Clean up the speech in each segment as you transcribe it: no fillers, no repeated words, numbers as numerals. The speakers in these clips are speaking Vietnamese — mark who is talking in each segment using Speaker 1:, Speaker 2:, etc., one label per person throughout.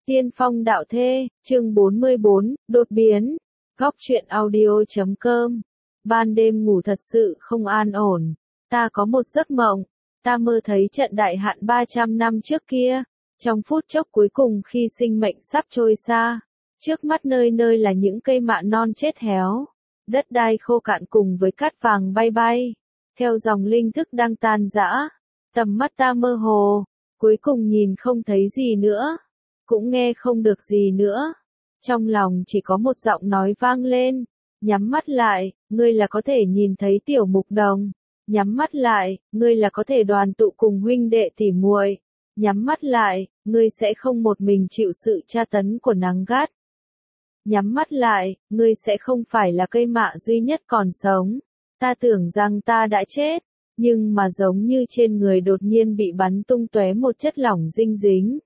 Speaker 1: Tiên phong đạo thê, chương 44, đột biến. Góc truyện audio.com. Ban đêm ngủ thật sự không an ổn. Ta có một giấc mộng. Ta mơ thấy trận đại hạn 300 năm trước kia. Trong phút chốc cuối cùng khi sinh mệnh sắp trôi xa. Trước mắt nơi nơi là những cây mạ non chết héo. Đất đai khô cạn cùng với cát vàng bay bay. Theo dòng linh thức đang tan rã. Tầm mắt ta mơ hồ. Cuối cùng nhìn không thấy gì nữa. Cũng nghe không được gì nữa. Trong lòng chỉ có một giọng nói vang lên. Nhắm mắt lại, ngươi là có thể nhìn thấy tiểu mục đồng. Nhắm mắt lại, ngươi là có thể đoàn tụ cùng huynh đệ tỉ muội. Nhắm mắt lại, ngươi sẽ không một mình chịu sự tra tấn của nắng gắt. Nhắm mắt lại, ngươi sẽ không phải là cây mạ duy nhất còn sống. Ta tưởng rằng ta đã chết, nhưng mà giống như trên người đột nhiên bị bắn tung tóe một chất lỏng dinh dính.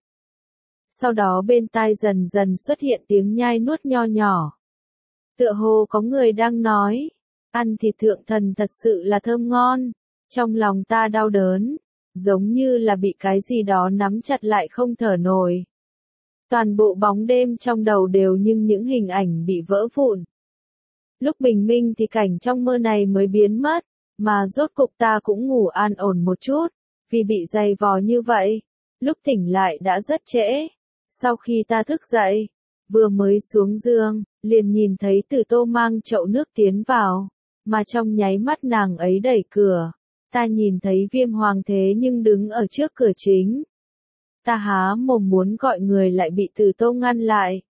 Speaker 1: Sau đó bên tai dần dần xuất hiện tiếng nhai nuốt nho nhỏ. Tựa hồ có người đang nói, ăn thịt thượng thần thật sự là thơm ngon. Trong lòng ta đau đớn, giống như là bị cái gì đó nắm chặt lại không thở nổi. Toàn bộ bóng đêm trong đầu đều như những hình ảnh bị vỡ vụn. Lúc bình minh thì cảnh trong mơ này mới biến mất, mà rốt cục ta cũng ngủ an ổn một chút, vì bị dày vò như vậy. Lúc tỉnh lại đã rất trễ. Sau khi ta thức dậy, vừa mới xuống giường, liền nhìn thấy Tử Tô mang chậu nước tiến vào, mà trong nháy mắt nàng ấy đẩy cửa. Ta nhìn thấy Viêm Hoàng thế nhưng đứng ở trước cửa chính. Ta há mồm muốn gọi người lại bị Tử Tô ngăn lại.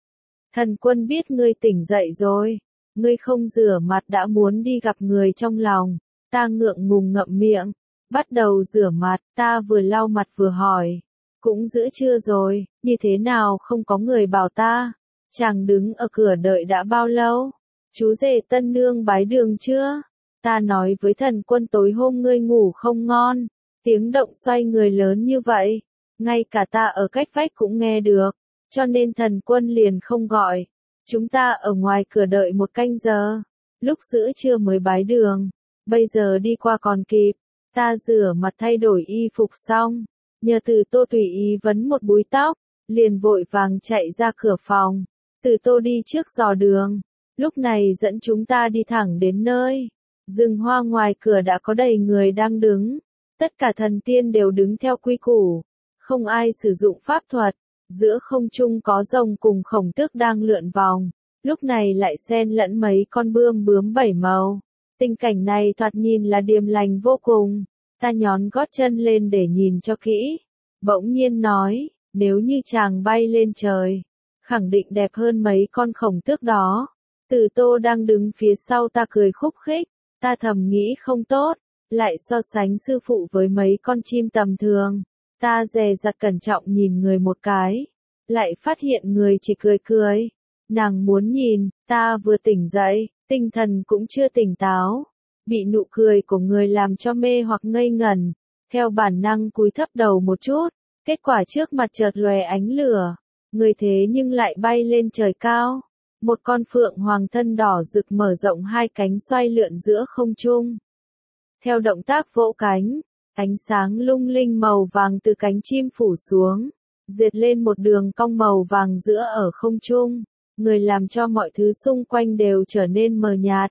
Speaker 1: Thần quân biết ngươi tỉnh dậy rồi, ngươi không rửa mặt đã muốn đi gặp người trong lòng. Ta ngượng ngùng ngậm miệng, bắt đầu rửa mặt, ta vừa lau mặt vừa hỏi. Cũng giữa trưa rồi, như thế nào không có người bảo ta? Chàng đứng ở cửa đợi đã bao lâu? Chú rể tân nương bái đường chưa? Ta nói với thần quân tối hôm ngươi ngủ không ngon. Tiếng động xoay người lớn như vậy. Ngay cả ta ở cách vách cũng nghe được. Cho nên thần quân liền không gọi. Chúng ta ở ngoài cửa đợi một canh giờ. Lúc giữa trưa mới bái đường. Bây giờ đi qua còn kịp. Ta rửa mặt thay đổi y phục xong. Nhờ Tử Tô tùy ý vấn một búi tóc, liền vội vàng chạy ra cửa phòng. Tử Tô đi trước dò đường, lúc này dẫn chúng ta đi thẳng đến nơi. Rừng hoa ngoài cửa đã có đầy người đang đứng. Tất cả thần tiên đều đứng theo quy củ, không ai sử dụng pháp thuật. Giữa không trung có rồng cùng khổng tước đang lượn vòng, lúc này lại xen lẫn mấy con bướm bảy màu. Tình cảnh này thoạt nhìn là điềm lành vô cùng. Ta nhón gót chân lên để nhìn cho kỹ. Bỗng nhiên nói, nếu như chàng bay lên trời, khẳng định đẹp hơn mấy con khổng tước đó. Tử Tô đang đứng phía sau ta cười khúc khích. Ta thầm nghĩ không tốt, lại so sánh sư phụ với mấy con chim tầm thường. Ta dè dặt cẩn trọng nhìn người một cái, lại phát hiện người chỉ cười cười. Nàng muốn nhìn, ta vừa tỉnh dậy, tinh thần cũng chưa tỉnh táo. Bị nụ cười của người làm cho mê hoặc ngây ngẩn, theo bản năng cúi thấp đầu một chút, kết quả trước mặt chợt lóe ánh lửa, người thế nhưng lại bay lên trời cao. Một con phượng hoàng thân đỏ rực mở rộng hai cánh xoay lượn giữa không trung. Theo động tác vỗ cánh, ánh sáng lung linh màu vàng từ cánh chim phủ xuống, dệt lên một đường cong màu vàng giữa ở không trung, người làm cho mọi thứ xung quanh đều trở nên mờ nhạt.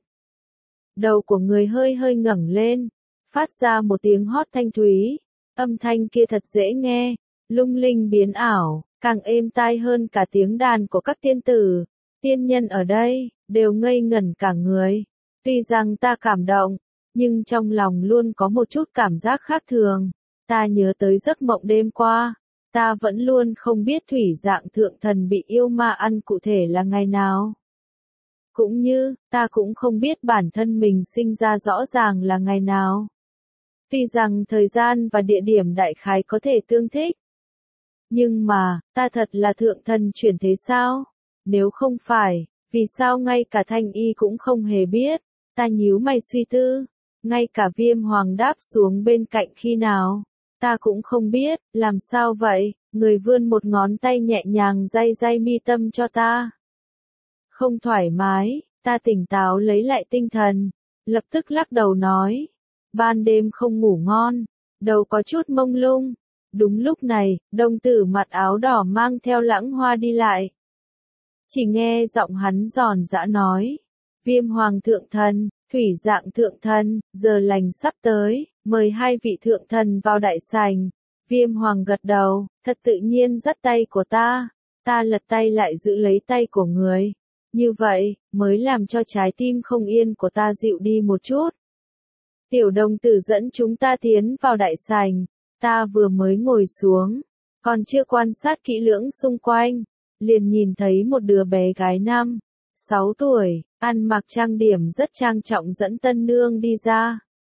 Speaker 1: Đầu của người hơi hơi ngẩng lên, phát ra một tiếng hót thanh thúy. Âm thanh kia thật dễ nghe, lung linh biến ảo, càng êm tai hơn cả tiếng đàn của các tiên tử. Tiên nhân ở đây, đều ngây ngẩn cả người. Tuy rằng ta cảm động, nhưng trong lòng luôn có một chút cảm giác khác thường. Ta nhớ tới giấc mộng đêm qua. Ta vẫn luôn không biết thủy dạng thượng thần bị yêu ma ăn cụ thể là ngày nào. Cũng như, ta cũng không biết bản thân mình sinh ra rõ ràng là ngày nào. Tuy rằng thời gian và địa điểm đại khái có thể tương thích. Nhưng mà, ta thật là thượng thần chuyển thế sao? Nếu không phải, vì sao ngay cả Thanh Y cũng không hề biết? Ta nhíu mày suy tư. Ngay cả Viêm Hoàng đáp xuống bên cạnh khi nào? Ta cũng không biết, làm sao vậy? Người vươn một ngón tay nhẹ nhàng day day mi tâm cho ta. Không thoải mái, ta tỉnh táo lấy lại tinh thần, lập tức lắc đầu nói. Ban đêm không ngủ ngon, đầu có chút mông lung, Đúng lúc này, đồng tử mặc áo đỏ mang theo Lãng Hoa đi lại. Chỉ nghe giọng hắn giòn giã nói. Viêm Hoàng thượng thần, Thủy Dạng thượng thần, giờ lành sắp tới, mời hai vị thượng thần vào đại sảnh. Viêm Hoàng gật đầu, thật tự nhiên dắt tay của ta. Ta lật tay lại giữ lấy tay của người. Như vậy, mới làm cho trái tim không yên của ta dịu đi một chút. Tiểu đồng tử dẫn chúng ta tiến vào đại sảnh. Ta vừa mới ngồi xuống, còn chưa quan sát kỹ lưỡng xung quanh, liền nhìn thấy một đứa bé gái 5, 6 tuổi, ăn mặc trang điểm rất trang trọng dẫn tân nương đi ra.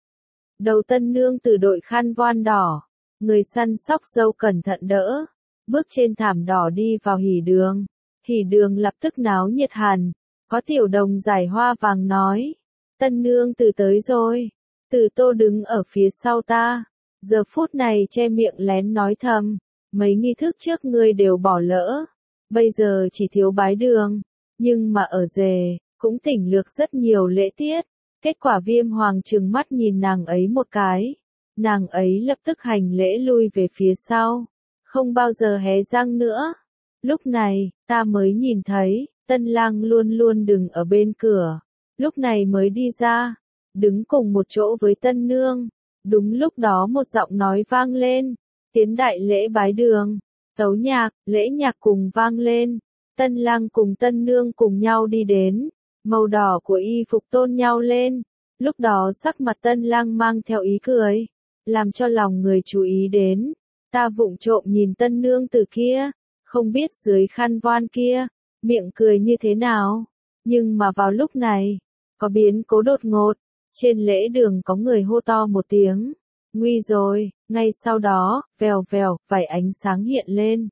Speaker 1: Đầu tân nương từ đội khăn voan đỏ, người săn sóc dâu cẩn thận đỡ, bước trên thảm đỏ đi vào hỉ đường. Hỉ đường lập tức náo nhiệt hẳn, có tiểu đồng giải hoa vàng nói, tân nương từ tới rồi, Từ Tô đứng ở phía sau ta. Giờ phút này che miệng lén nói thầm, mấy nghi thức trước ngươi đều bỏ lỡ, bây giờ chỉ thiếu bái đường, nhưng mà ở rề, cũng tỉnh lược rất nhiều lễ tiết, kết quả Viêm Hoàng trừng mắt nhìn nàng ấy một cái, nàng ấy lập tức hành lễ lui về phía sau, không bao giờ hé răng nữa. Lúc này, ta mới nhìn thấy, tân lang luôn luôn đứng ở bên cửa, lúc này mới đi ra, đứng cùng một chỗ với tân nương. Đúng lúc đó một giọng nói vang lên, tiến đại lễ bái đường, tấu nhạc, lễ nhạc cùng vang lên, tân lang cùng tân nương cùng nhau đi đến, màu đỏ của y phục tôn nhau lên, lúc đó sắc mặt tân lang mang theo ý cười, làm cho lòng người chú ý đến, ta vụng trộm nhìn tân nương từ kia, không biết dưới khăn voan kia, miệng cười như thế nào, nhưng mà vào lúc này, có biến cố đột ngột. Trên lễ đường có người hô to một tiếng, nguy rồi, ngay sau đó, vèo vèo, vài ánh sáng hiện lên.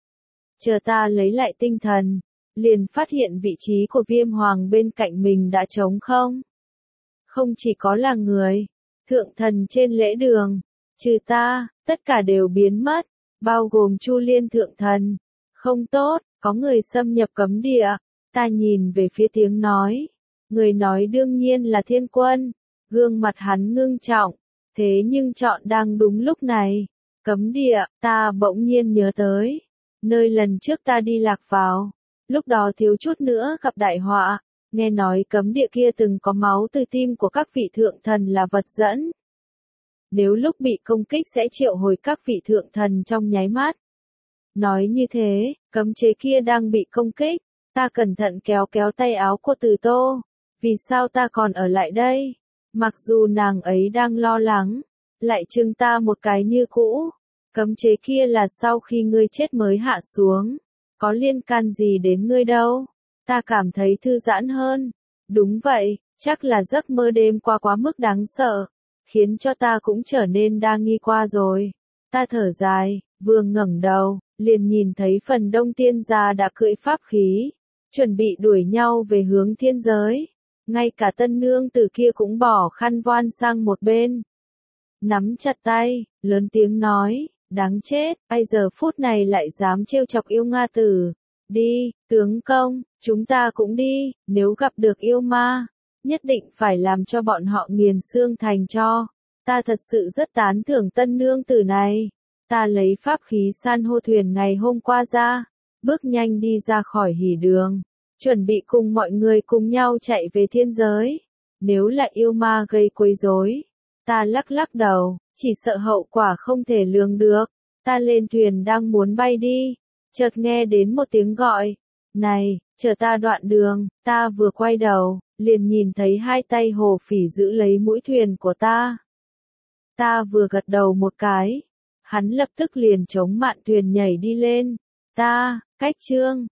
Speaker 1: Chờ ta lấy lại tinh thần, liền phát hiện vị trí của Viêm Hoàng bên cạnh mình đã trống không. Không chỉ có là người, thượng thần trên lễ đường, trừ ta, tất cả đều biến mất, bao gồm Chu Liên thượng thần. Không tốt, có người xâm nhập cấm địa, ta nhìn về phía tiếng nói. Người nói đương nhiên là Thiên Quân, gương mặt hắn ngưng trọng, thế nhưng chọn đang đúng lúc này, cấm địa, ta bỗng nhiên nhớ tới, nơi lần trước ta đi lạc vào, lúc đó thiếu chút nữa gặp đại họa, nghe nói cấm địa kia từng có máu từ tim của các vị thượng thần là vật dẫn. Nếu lúc bị công kích sẽ triệu hồi các vị thượng thần trong nháy mắt. Nói như thế, cấm chế kia đang bị công kích, ta cẩn thận kéo kéo tay áo của Từ Tô. Vì sao ta còn ở lại đây? Mặc dù nàng ấy đang lo lắng, lại chừng ta một cái như cũ. Cấm chế kia là sau khi ngươi chết mới hạ xuống. Có liên can gì đến ngươi đâu? Ta cảm thấy thư giãn hơn. Đúng vậy, chắc là giấc mơ đêm qua quá mức đáng sợ. Khiến cho ta cũng trở nên đa nghi qua rồi. Ta thở dài, vừa ngẩng đầu, liền nhìn thấy phần đông tiên gia đã cưỡi pháp khí. Chuẩn bị đuổi nhau về hướng thiên giới. Ngay cả tân nương từ kia cũng bỏ khăn voan sang một bên. Nắm chặt tay, lớn tiếng nói, đáng chết, bây giờ phút này lại dám trêu chọc yêu Nga tử. Đi, tướng công, chúng ta cũng đi, nếu gặp được yêu ma, nhất định phải làm cho bọn họ nghiền xương thành tro. Ta thật sự rất tán thưởng tân nương tử này. Ta lấy pháp khí san hô thuyền ngày hôm qua ra, bước nhanh đi ra khỏi hỉ đường. Chuẩn bị cùng mọi người cùng nhau chạy về thiên giới. Nếu là yêu ma gây quấy rối, ta lắc lắc đầu, chỉ sợ hậu quả không thể lường được. Ta lên thuyền đang muốn bay đi, chợt nghe đến một tiếng gọi. Này, chờ ta đoạn đường, ta vừa quay đầu, liền nhìn thấy hai tay Hồ Phỉ giữ lấy mũi thuyền của ta. Ta vừa gật đầu một cái, hắn lập tức liền chống mạn thuyền nhảy đi lên. Ta, cách chương.